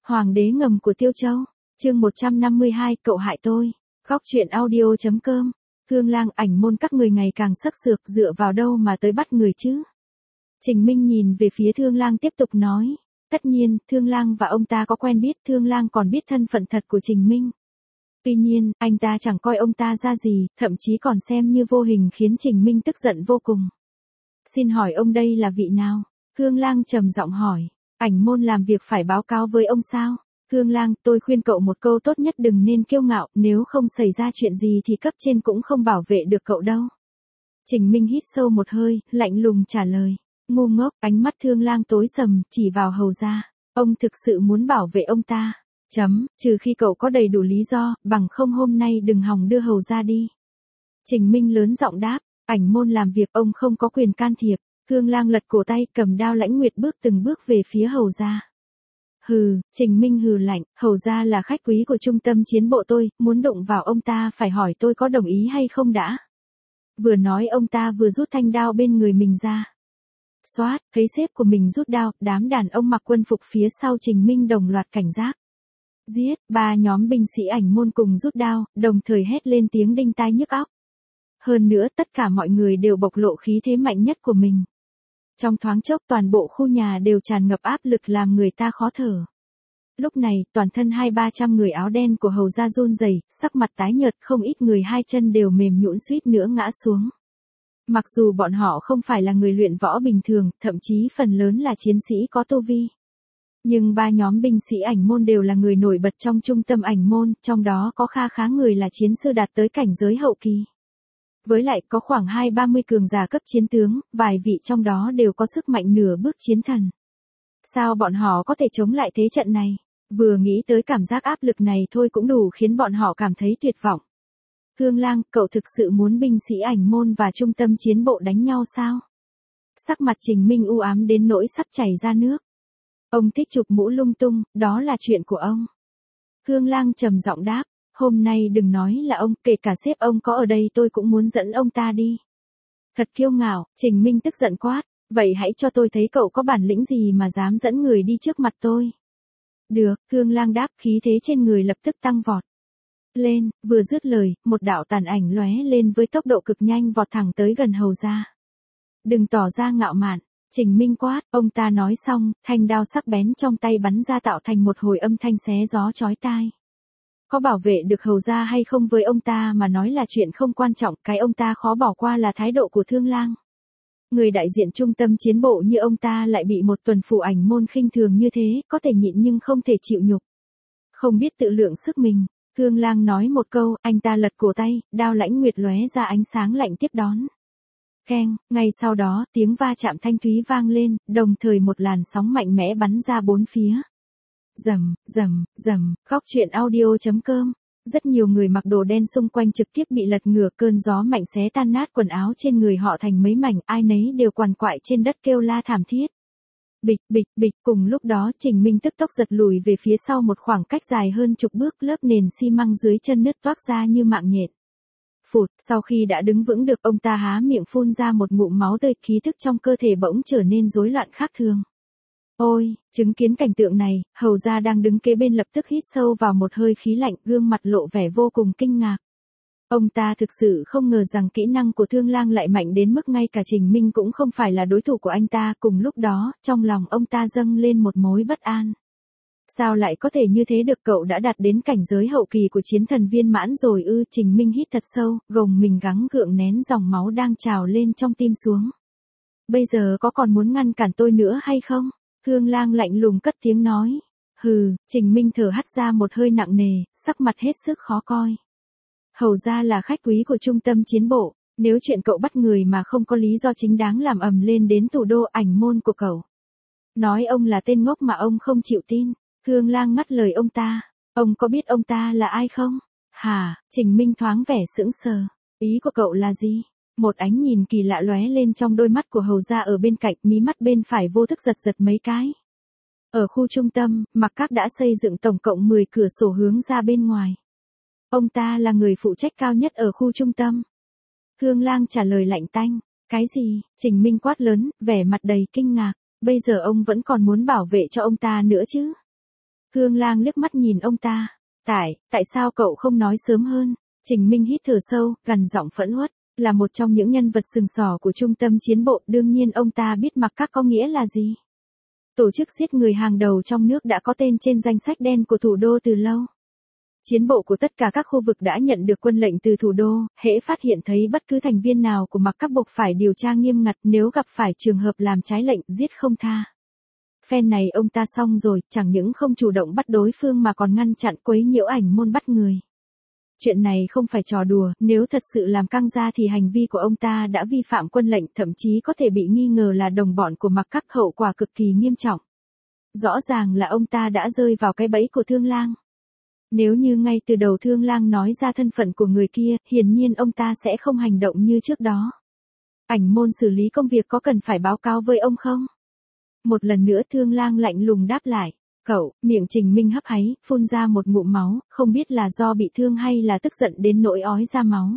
Hoàng đế ngầm của Tiêu Châu, chương 152, cậu hại tôi. Góc truyện audio.com. Thương Lang, ảnh môn các người ngày càng sắc sược, dựa vào đâu mà tới bắt người chứ? Trình Minh nhìn về phía Thương Lang tiếp tục nói. Tất nhiên, Thương Lang và ông ta có quen biết, Thương Lang còn biết thân phận thật của Trình Minh. Tuy nhiên, anh ta chẳng coi ông ta ra gì, thậm chí còn xem như vô hình khiến Trình Minh tức giận vô cùng. Xin hỏi ông đây là vị nào? Thương Lang trầm giọng hỏi. Ảnh môn làm việc phải báo cáo với ông sao? Thương Lang, tôi khuyên cậu một câu tốt nhất, đừng nên kiêu ngạo, nếu không xảy ra chuyện gì thì cấp trên cũng không bảo vệ được cậu đâu. Trình Minh hít sâu một hơi, lạnh lùng trả lời. Ngu ngốc, ánh mắt Thương Lang tối sầm, chỉ vào hầu gia. Ông thực sự muốn bảo vệ ông ta. Trừ khi cậu có đầy đủ lý do, bằng không hôm nay đừng hòng đưa hầu gia đi. Trình Minh lớn giọng đáp, ảnh môn làm việc ông không có quyền can thiệp. Thương Lang lật cổ tay, cầm đao lãnh nguyệt bước từng bước về phía hầu gia. Hừ, Trình Minh hừ lạnh, hầu gia là khách quý của trung tâm chiến bộ tôi, muốn đụng vào ông ta phải hỏi tôi có đồng ý hay không đã. Vừa nói ông ta vừa rút thanh đao bên người mình ra. Xoát, thấy sếp của mình rút đao, đám đàn ông mặc quân phục phía sau Trình Minh đồng loạt cảnh giác. Giết, ba nhóm binh sĩ ảnh môn cùng rút đao, đồng thời hét lên tiếng đinh tai nhức óc. Hơn nữa tất cả mọi người đều bộc lộ khí thế mạnh nhất của mình. Trong thoáng chốc toàn bộ khu nhà đều tràn ngập áp lực làm người ta khó thở. Lúc này, toàn thân 200-300 người áo đen của hầu gia run rẩy, sắc mặt tái nhợt, không ít người hai chân đều mềm nhũn suýt nữa ngã xuống. Mặc dù bọn họ không phải là người luyện võ bình thường, thậm chí phần lớn là chiến sĩ có tu vi. Nhưng ba nhóm binh sĩ ảnh môn đều là người nổi bật trong trung tâm ảnh môn, trong đó có kha khá người là chiến sư đạt tới cảnh giới hậu kỳ. Với lại có khoảng 20-30 cường giả cấp chiến tướng, vài vị trong đó đều có sức mạnh nửa bước chiến thần. Sao bọn họ có thể chống lại thế trận này? Vừa nghĩ tới cảm giác áp lực này thôi cũng đủ khiến bọn họ cảm thấy tuyệt vọng. Thương Lang, cậu thực sự muốn binh sĩ ảnh môn và trung tâm chiến bộ đánh nhau sao? Sắc mặt Trình Minh u ám đến nỗi sắp chảy ra nước. Ông thích chụp mũ lung tung, đó là chuyện của ông. Thương Lang trầm giọng đáp. Hôm nay đừng nói là ông, kể cả sếp ông có ở đây tôi cũng muốn dẫn ông ta đi. Thật kiêu ngạo, Trình Minh tức giận quát, vậy hãy cho tôi thấy cậu có bản lĩnh gì mà dám dẫn người đi trước mặt tôi. Được, Thương Lang đáp, khí thế trên người lập tức tăng vọt. Lên, vừa dứt lời, một đạo tàn ảnh lóe lên với tốc độ cực nhanh vọt thẳng tới gần hầu gia. Đừng tỏ ra ngạo mạn, Trình Minh quát, ông ta nói xong, thanh đao sắc bén trong tay bắn ra tạo thành một hồi âm thanh xé gió chói tai. Có bảo vệ được hầu gia hay không với ông ta mà nói là chuyện không quan trọng, cái ông ta khó bỏ qua là thái độ của Thương Lang. Người đại diện trung tâm chiến bộ như ông ta lại bị một tuần phủ ảnh môn khinh thường như thế, có thể nhịn nhưng không thể chịu nhục. Không biết tự lượng sức mình, Thương Lang nói một câu, anh ta lật cổ tay, đao lãnh nguyệt lóe ra ánh sáng lạnh tiếp đón. Keng, ngay sau đó, tiếng va chạm thanh thúy vang lên, đồng thời một làn sóng mạnh mẽ bắn ra bốn phía. Rầm, góc truyện audio.com. Rất nhiều người mặc đồ đen xung quanh trực tiếp bị lật ngửa, cơn gió mạnh xé tan nát quần áo trên người họ thành mấy mảnh, ai nấy đều quằn quại trên đất kêu la thảm thiết. Bịch, cùng lúc đó Trình Minh tức tốc giật lùi về phía sau một khoảng cách dài hơn chục bước, lớp nền xi măng dưới chân nứt toác ra như mạng nhện. Phụt, sau khi đã đứng vững được, ông ta há miệng phun ra một ngụm máu tươi, khí thức trong cơ thể bỗng trở nên rối loạn khác thường. Ôi, chứng kiến cảnh tượng này, hầu gia đang đứng kế bên lập tức hít sâu vào một hơi khí lạnh, gương mặt lộ vẻ vô cùng kinh ngạc. Ông ta thực sự không ngờ rằng kỹ năng của Thương Lang lại mạnh đến mức ngay cả Trình Minh cũng không phải là đối thủ của anh ta. Cùng lúc đó, trong lòng ông ta dâng lên một mối bất an. Sao lại có thể như thế được, cậu đã đạt đến cảnh giới hậu kỳ của chiến thần viên mãn rồi ư? Trình Minh hít thật sâu, gồng mình gắng gượng nén dòng máu đang trào lên trong tim xuống. Bây giờ có còn muốn ngăn cản tôi nữa hay không? Thương Lang lạnh lùng cất tiếng nói. Hừ, Trình Minh thở hắt ra một hơi nặng nề, sắc mặt hết sức khó coi. Hầu gia là khách quý của trung tâm chiến bộ, nếu chuyện cậu bắt người mà không có lý do chính đáng làm ầm lên đến thủ đô ảnh môn của cậu. Nói ông là tên ngốc mà ông không chịu tin. Thương Lang ngắt lời ông ta. Ông có biết ông ta là ai không? Hả? Trình Minh thoáng vẻ sững sờ. Ý của cậu là gì? Một ánh nhìn kỳ lạ lóe lên trong đôi mắt của hầu gia ở bên cạnh, mí mắt bên phải vô thức giật mấy cái. Ở khu trung tâm, Mặc Các đã xây dựng tổng cộng 10 cửa sổ hướng ra bên ngoài. Ông ta là người phụ trách cao nhất ở khu trung tâm. Thương Lang trả lời lạnh tanh. Cái gì? Trình Minh quát lớn, vẻ mặt đầy kinh ngạc. Bây giờ ông vẫn còn muốn bảo vệ cho ông ta nữa chứ? Khương Lang liếc mắt nhìn ông ta. Tại sao cậu không nói sớm hơn? Trình Minh hít thở sâu, gằn giọng phẫn uất. Là một trong những nhân vật sừng sỏ của trung tâm chiến bộ, đương nhiên ông ta biết mặc các có nghĩa là gì. Tổ chức giết người hàng đầu trong nước đã có tên trên danh sách đen của thủ đô từ lâu. Chiến bộ của tất cả các khu vực đã nhận được quân lệnh từ thủ đô, hễ phát hiện thấy bất cứ thành viên nào của mặc các buộc phải điều tra nghiêm ngặt, nếu gặp phải trường hợp làm trái lệnh giết không tha. Phen này ông ta xong rồi, chẳng những không chủ động bắt đối phương mà còn ngăn chặn quấy nhiễu ảnh môn bắt người. Chuyện này không phải trò đùa, nếu thật sự làm căng ra thì hành vi của ông ta đã vi phạm quân lệnh, thậm chí có thể bị nghi ngờ là đồng bọn của mặc các, hậu quả cực kỳ nghiêm trọng. Rõ ràng là ông ta đã rơi vào cái bẫy của Thương Lang. Nếu như ngay từ đầu Thương Lang nói ra thân phận của người kia, hiển nhiên ông ta sẽ không hành động như trước đó. Ảnh môn xử lý công việc có cần phải báo cáo với ông không? Một lần nữa Thương Lang lạnh lùng đáp lại. Cậu, miệng Trình Minh hấp háy, phun ra một ngụm máu, không biết là do bị thương hay là tức giận đến nỗi ói ra máu.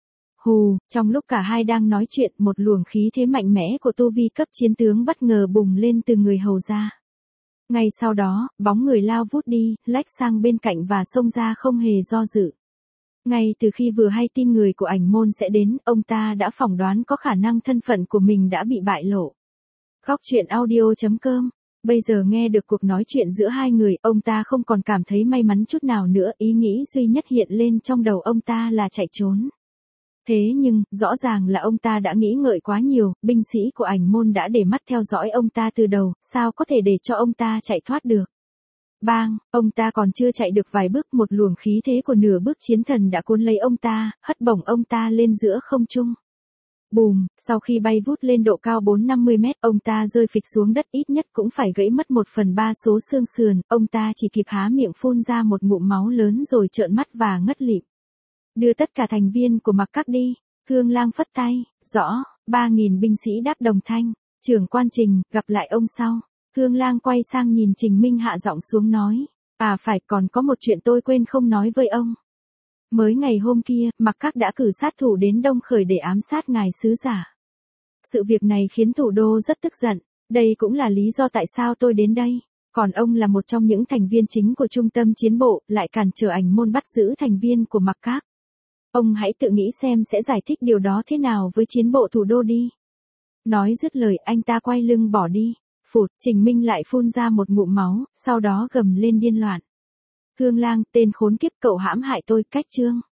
Hù, trong lúc cả hai đang nói chuyện, một luồng khí thế mạnh mẽ của tu vi cấp chiến tướng bất ngờ bùng lên từ người hầu ra. Ngay sau đó, bóng người lao vút đi, lách sang bên cạnh và xông ra không hề do dự. Ngay từ khi vừa hay tin người của ảnh môn sẽ đến, ông ta đã phỏng đoán có khả năng thân phận của mình đã bị bại lộ. Góc truyện audio.com. Bây giờ nghe được cuộc nói chuyện giữa hai người, ông ta không còn cảm thấy may mắn chút nào nữa, ý nghĩ duy nhất hiện lên trong đầu ông ta là chạy trốn. Thế nhưng, rõ ràng là ông ta đã nghĩ ngợi quá nhiều, binh sĩ của ảnh môn đã để mắt theo dõi ông ta từ đầu, sao có thể để cho ông ta chạy thoát được. Bang, ông ta còn chưa chạy được vài bước, một luồng khí thế của nửa bước chiến thần đã cuốn lấy ông ta, hất bổng ông ta lên giữa không trung. Bùm, sau khi bay vút lên độ cao 4-50 mét, ông ta rơi phịch xuống đất, ít nhất cũng phải gãy mất 1/3 số xương sườn, ông ta chỉ kịp há miệng phun ra một ngụm máu lớn rồi trợn mắt và ngất lịm. Đưa tất cả thành viên của mặc các đi. Khương Lang phất tay. Rõ. 3.000 binh sĩ đáp đồng thanh. Trưởng quan Trình, gặp lại ông sau. Khương Lang quay sang nhìn Trình Minh hạ giọng xuống nói. Phải, còn có một chuyện tôi quên không nói với ông. Mới ngày hôm kia, mặc các đã cử sát thủ đến Đông Khởi để ám sát ngài sứ giả. Sự việc này khiến thủ đô rất tức giận. Đây cũng là lý do tại sao tôi đến đây. Còn ông là một trong những thành viên chính của trung tâm chiến bộ, lại cản trở ảnh môn bắt giữ thành viên của mặc các. Ông hãy tự nghĩ xem sẽ giải thích điều đó thế nào với chiến bộ thủ đô đi. Nói dứt lời, anh ta quay lưng bỏ đi. Phụt, Trình Minh lại phun ra một ngụm máu, sau đó gầm lên điên loạn. Khương Lang, tên khốn kiếp, cậu hãm hại tôi, cách chương.